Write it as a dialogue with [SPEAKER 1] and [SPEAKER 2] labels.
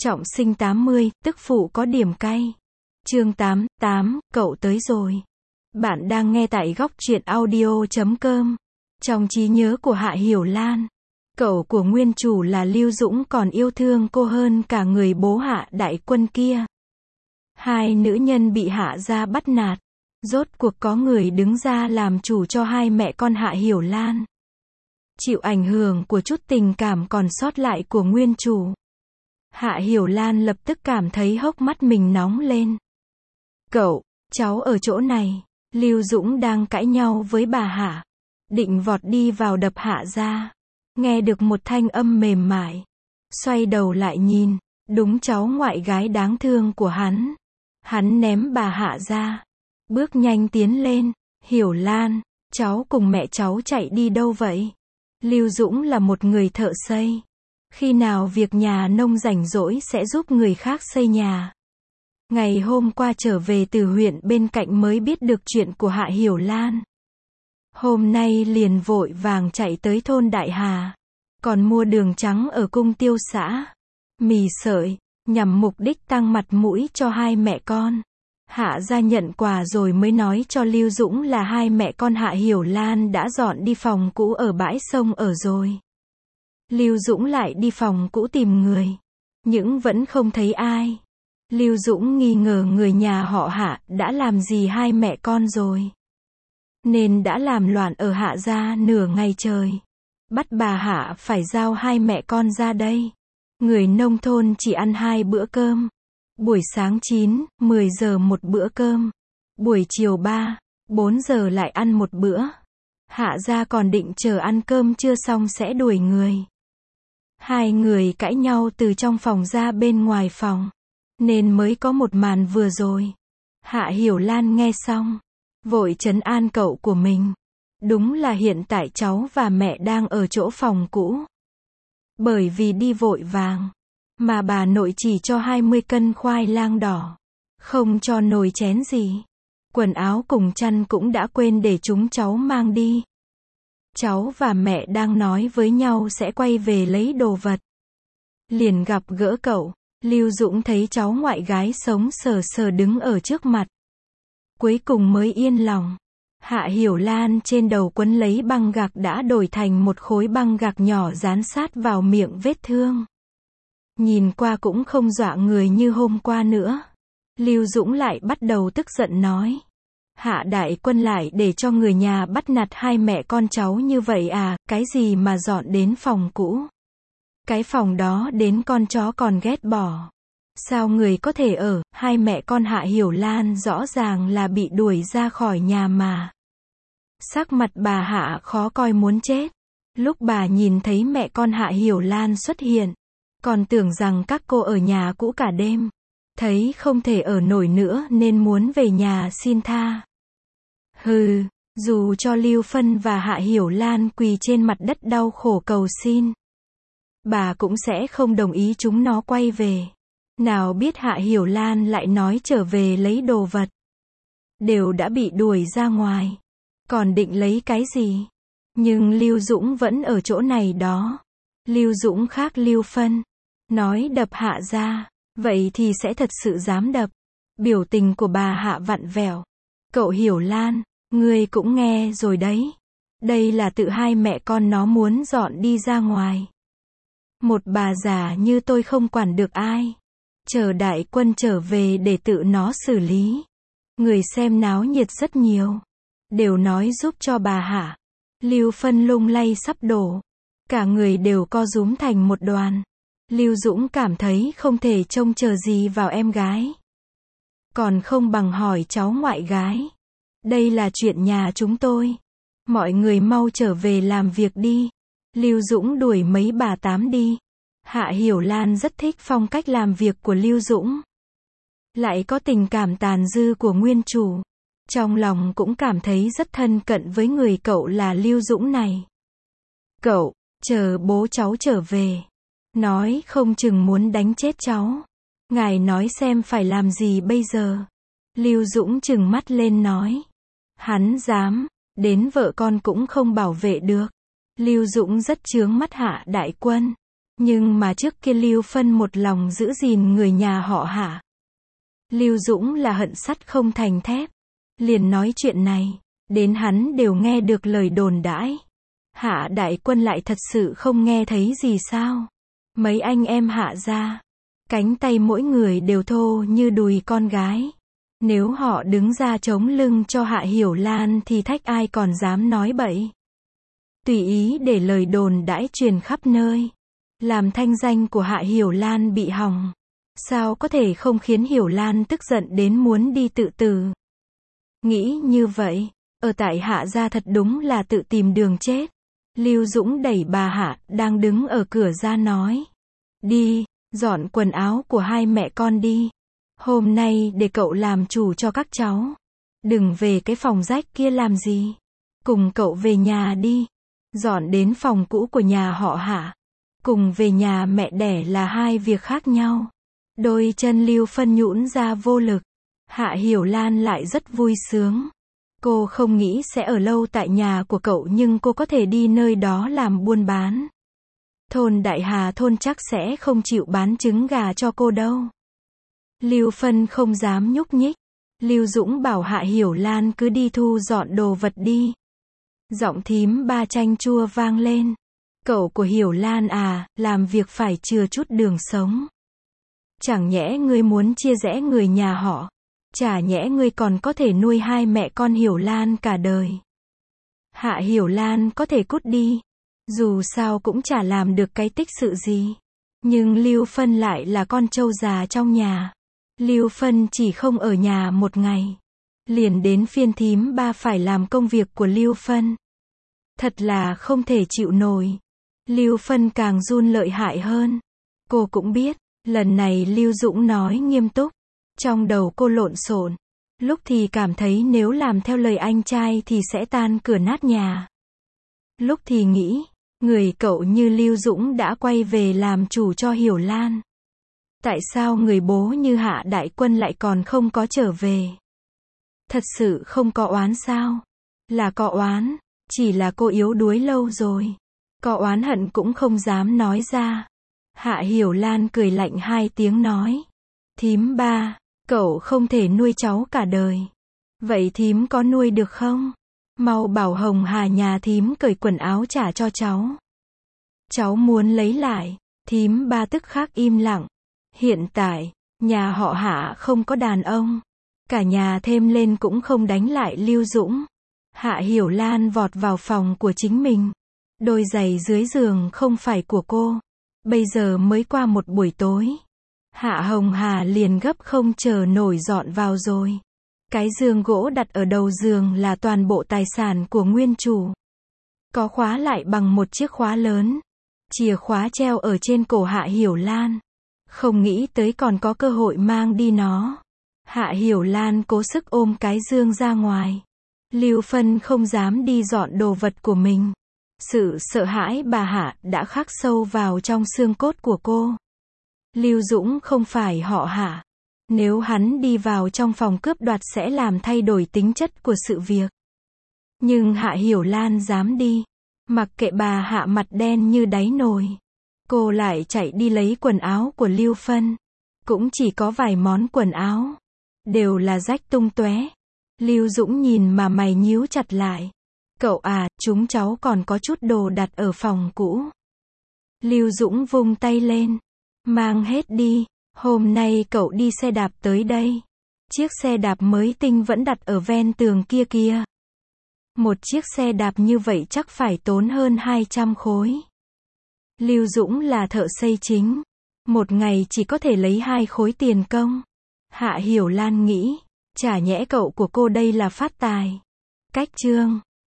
[SPEAKER 1] Trọng sinh 80, tức phụ có điểm cay. Chương 8, cậu tới rồi. Bạn đang nghe tại góc truyện audio.com. Trong trí nhớ của Hạ Hiểu Lan, cậu của nguyên chủ là Lưu Dũng còn yêu thương cô hơn cả người bố Hạ Đại Quân kia. Hai nữ nhân bị Hạ gia bắt nạt. Rốt cuộc có người đứng ra làm chủ cho hai mẹ con Hạ Hiểu Lan. Chịu ảnh hưởng của chút tình cảm còn sót lại của nguyên chủ, Hạ Hiểu Lan lập tức cảm thấy hốc mắt mình nóng lên. Cậu, cháu ở chỗ này. Lưu Dũng đang cãi nhau với bà Hạ, định vọt đi vào đập Hạ ra. Nghe được một thanh âm mềm mại, xoay đầu lại nhìn, đúng cháu ngoại gái đáng thương của hắn. Hắn ném bà Hạ ra, bước nhanh tiến lên. Hiểu Lan, cháu cùng mẹ cháu chạy đi đâu vậy? Lưu Dũng là một người thợ xây. Khi nào việc nhà nông rảnh rỗi sẽ giúp người khác xây nhà. Ngày hôm qua trở về từ huyện bên cạnh mới biết được chuyện của Hạ Hiểu Lan. Hôm nay liền vội vàng chạy tới thôn Đại Hà. Còn mua đường trắng ở cung tiêu xã, mì sợi, nhằm mục đích tăng mặt mũi cho hai mẹ con. Hạ ra nhận quà rồi mới nói cho Lưu Dũng là hai mẹ con Hạ Hiểu Lan đã dọn đi phòng cũ ở bãi sông ở rồi. Lưu Dũng lại đi phòng cũ tìm người, nhưng vẫn không thấy ai. Lưu Dũng nghi ngờ người nhà họ Hạ đã làm gì hai mẹ con rồi, nên đã làm loạn ở Hạ gia nửa ngày trời. Bắt bà Hạ phải giao hai mẹ con ra đây. Người nông thôn chỉ ăn 2 bữa cơm. Buổi sáng 9, 10 giờ một bữa cơm. Buổi chiều 3, 4 giờ lại ăn một bữa. Hạ gia còn định chờ ăn cơm chưa xong sẽ đuổi người. Hai người cãi nhau từ trong phòng ra bên ngoài phòng, nên mới có một màn vừa rồi. Hạ Hiểu Lan nghe xong, vội trấn an cậu của mình. Đúng là hiện tại cháu và mẹ đang ở chỗ phòng cũ. Bởi vì đi vội vàng, mà bà nội chỉ cho 20 cân khoai lang đỏ, không cho nồi chén gì. Quần áo cùng chăn cũng đã quên để chúng cháu mang đi. Cháu và mẹ đang nói với nhau sẽ quay về lấy đồ vật. Liền gặp gỡ cậu. Lưu Dũng thấy cháu ngoại gái sống sờ sờ đứng ở trước mặt. Cuối cùng mới yên lòng. Hạ Hiểu Lan trên đầu quấn lấy băng gạc đã đổi thành một khối băng gạc nhỏ dán sát vào miệng vết thương. Nhìn qua cũng không dọa người như hôm qua nữa. Lưu Dũng lại bắt đầu tức giận nói. Hạ Đại Quân lại để cho người nhà bắt nạt hai mẹ con cháu như vậy à, cái gì mà dọn đến phòng cũ. Cái phòng đó đến con chó còn ghét bỏ. Sao người có thể ở, hai mẹ con Hạ Hiểu Lan rõ ràng là bị đuổi ra khỏi nhà mà. Sắc mặt bà Hạ khó coi muốn chết. Lúc bà nhìn thấy mẹ con Hạ Hiểu Lan xuất hiện, còn tưởng rằng các cô ở nhà cũ cả đêm. Thấy không thể ở nổi nữa nên muốn về nhà xin tha. Hừ, dù cho Lưu Phân và Hạ Hiểu Lan quỳ trên mặt đất đau khổ cầu xin, bà cũng sẽ không đồng ý chúng nó quay về. Nào biết Hạ Hiểu Lan lại nói trở về lấy đồ vật. Đều đã bị đuổi ra ngoài, còn định lấy cái gì? Nhưng Lưu Dũng vẫn ở chỗ này đó. Lưu Dũng khác Lưu Phân, nói đập Hạ ra, vậy thì sẽ thật sự dám đập. Biểu tình của bà Hạ vặn vẹo. Cậu Hiểu Lan, ngươi cũng nghe rồi đấy. Đây là tự hai mẹ con nó muốn dọn đi ra ngoài. Một bà già như tôi không quản được ai. Chờ Đại Quân trở về để tự nó xử lý. Người xem náo nhiệt rất nhiều, đều nói giúp cho bà Hạ. Lưu Phân lung lay sắp đổ, cả người đều co rúm thành một đoàn. Lưu Dũng cảm thấy không thể trông chờ gì vào em gái, còn không bằng hỏi cháu ngoại gái. Đây là chuyện nhà chúng tôi, mọi người mau trở về làm việc đi. Lưu Dũng đuổi mấy bà tám đi. Hạ Hiểu Lan rất thích phong cách làm việc của Lưu Dũng, lại có tình cảm tàn dư của nguyên chủ. Trong lòng cũng cảm thấy rất thân cận với người cậu là Lưu Dũng này. Cậu, chờ bố cháu trở về, nói không chừng muốn đánh chết cháu. Ngài nói xem phải làm gì bây giờ? Lưu Dũng trừng mắt lên nói. Hắn dám, đến vợ con cũng không bảo vệ được. Lưu Dũng rất chướng mắt Hạ Đại Quân. Nhưng mà trước kia Lưu Phân một lòng giữ gìn người nhà họ Hạ. Lưu Dũng là hận sắt không thành thép. Liền nói chuyện này, đến hắn đều nghe được lời đồn đãi. Hạ đại quân lại thật sự không nghe thấy gì sao? Mấy anh em Hạ gia, cánh tay mỗi người đều thô như đùi con gái. Nếu họ đứng ra chống lưng cho Hạ Hiểu Lan thì thách ai còn dám nói bậy. Tùy ý để lời đồn đãi truyền khắp nơi, làm thanh danh của Hạ Hiểu Lan bị hỏng. Sao có thể không khiến Hiểu Lan tức giận đến muốn đi tự tử? Nghĩ như vậy, ở tại Hạ gia thật đúng là tự tìm đường chết. Lưu Dũng đẩy bà Hạ, đang đứng ở cửa ra nói. Đi, dọn quần áo của hai mẹ con đi. Hôm nay để cậu làm chủ cho các cháu. Đừng về cái phòng rách kia làm gì. Cùng cậu về nhà đi. Dọn đến phòng cũ của nhà họ Hạ. Cùng về nhà mẹ đẻ là hai việc khác nhau. Đôi chân Lưu Phân nhũn ra vô lực. Hạ Hiểu Lan lại rất vui sướng. Cô không nghĩ sẽ ở lâu tại nhà của cậu nhưng cô có thể đi nơi đó làm buôn bán. Thôn Đại Hà thôn chắc sẽ không chịu bán trứng gà cho cô đâu. Lưu Phân không dám nhúc nhích. Lưu Dũng bảo Hạ Hiểu Lan cứ đi thu dọn đồ vật đi. Giọng thím ba chanh chua vang lên. Cậu của Hiểu Lan à, làm việc phải chừa chút đường sống. Chẳng nhẽ ngươi muốn chia rẽ người nhà họ. Chả nhẽ ngươi còn có thể nuôi hai mẹ con Hiểu Lan cả đời. Hạ Hiểu Lan có thể cút đi. Dù sao cũng chả làm được cái tích sự gì. Nhưng Lưu Phân lại là con trâu già trong nhà. Lưu Phân chỉ không ở nhà một ngày. Liền đến phiên thím ba phải làm công việc của Lưu Phân. Thật là không thể chịu nổi. Lưu Phân càng run lợi hại hơn. Cô cũng biết, lần này Lưu Dũng nói nghiêm túc. Trong đầu cô lộn xộn. Lúc thì cảm thấy nếu làm theo lời anh trai thì sẽ tan cửa nát nhà. Lúc thì nghĩ, người cậu như Lưu Dũng đã quay về làm chủ cho Hiểu Lan. Tại sao người bố như Hạ đại quân lại còn không có trở về? Thật sự không có oán sao? Là có oán, chỉ là cô yếu đuối lâu rồi. Có oán hận cũng không dám nói ra. Hạ Hiểu Lan cười lạnh hai tiếng nói. Thím ba, cậu không thể nuôi cháu cả đời. Vậy thím có nuôi được không? Mau bảo Hồng Hà nhà thím cởi quần áo trả cho cháu. Cháu muốn lấy lại. Thím ba tức khắc im lặng. Hiện tại, nhà họ Hạ không có đàn ông. Cả nhà thêm lên cũng không đánh lại Lưu Dũng. Hạ Hiểu Lan vọt vào phòng của chính mình. Đôi giày dưới giường không phải của cô. Bây giờ mới qua một buổi tối. Hạ Hồng Hà liền gấp không chờ nổi dọn vào rồi. Cái giường gỗ đặt ở đầu giường là toàn bộ tài sản của nguyên chủ. Có khóa lại bằng một chiếc khóa lớn. Chìa khóa treo ở trên cổ Hạ Hiểu Lan. Không nghĩ tới còn có cơ hội mang đi nó. Hạ Hiểu Lan cố sức ôm cái giường ra ngoài. Lưu Phân không dám đi dọn đồ vật của mình. Sự sợ hãi bà Hạ đã khắc sâu vào trong xương cốt của cô. Lưu Dũng không phải họ Hạ. Nếu hắn đi vào trong phòng cướp đoạt sẽ làm thay đổi tính chất của sự việc. Nhưng Hạ Hiểu Lan dám đi. Mặc kệ bà Hạ mặt đen như đáy nồi. Cô lại chạy đi lấy quần áo của Lưu Phân. Cũng chỉ có vài món quần áo. Đều là rách tung tóe. Lưu Dũng nhìn mà mày nhíu chặt lại. Cậu à, chúng cháu còn có chút đồ đặt ở phòng cũ. Lưu Dũng vung tay lên. Mang hết đi. Hôm nay cậu đi xe đạp tới đây. Chiếc xe đạp mới tinh vẫn đặt ở ven tường kia kìa. Một chiếc xe đạp như vậy chắc phải tốn hơn 200 khối. Lưu Dũng là thợ xây chính. Một ngày chỉ có thể lấy 2 khối tiền công. Hạ Hiểu Lan nghĩ. Chả nhẽ cậu của cô đây là phát tài. Cách chương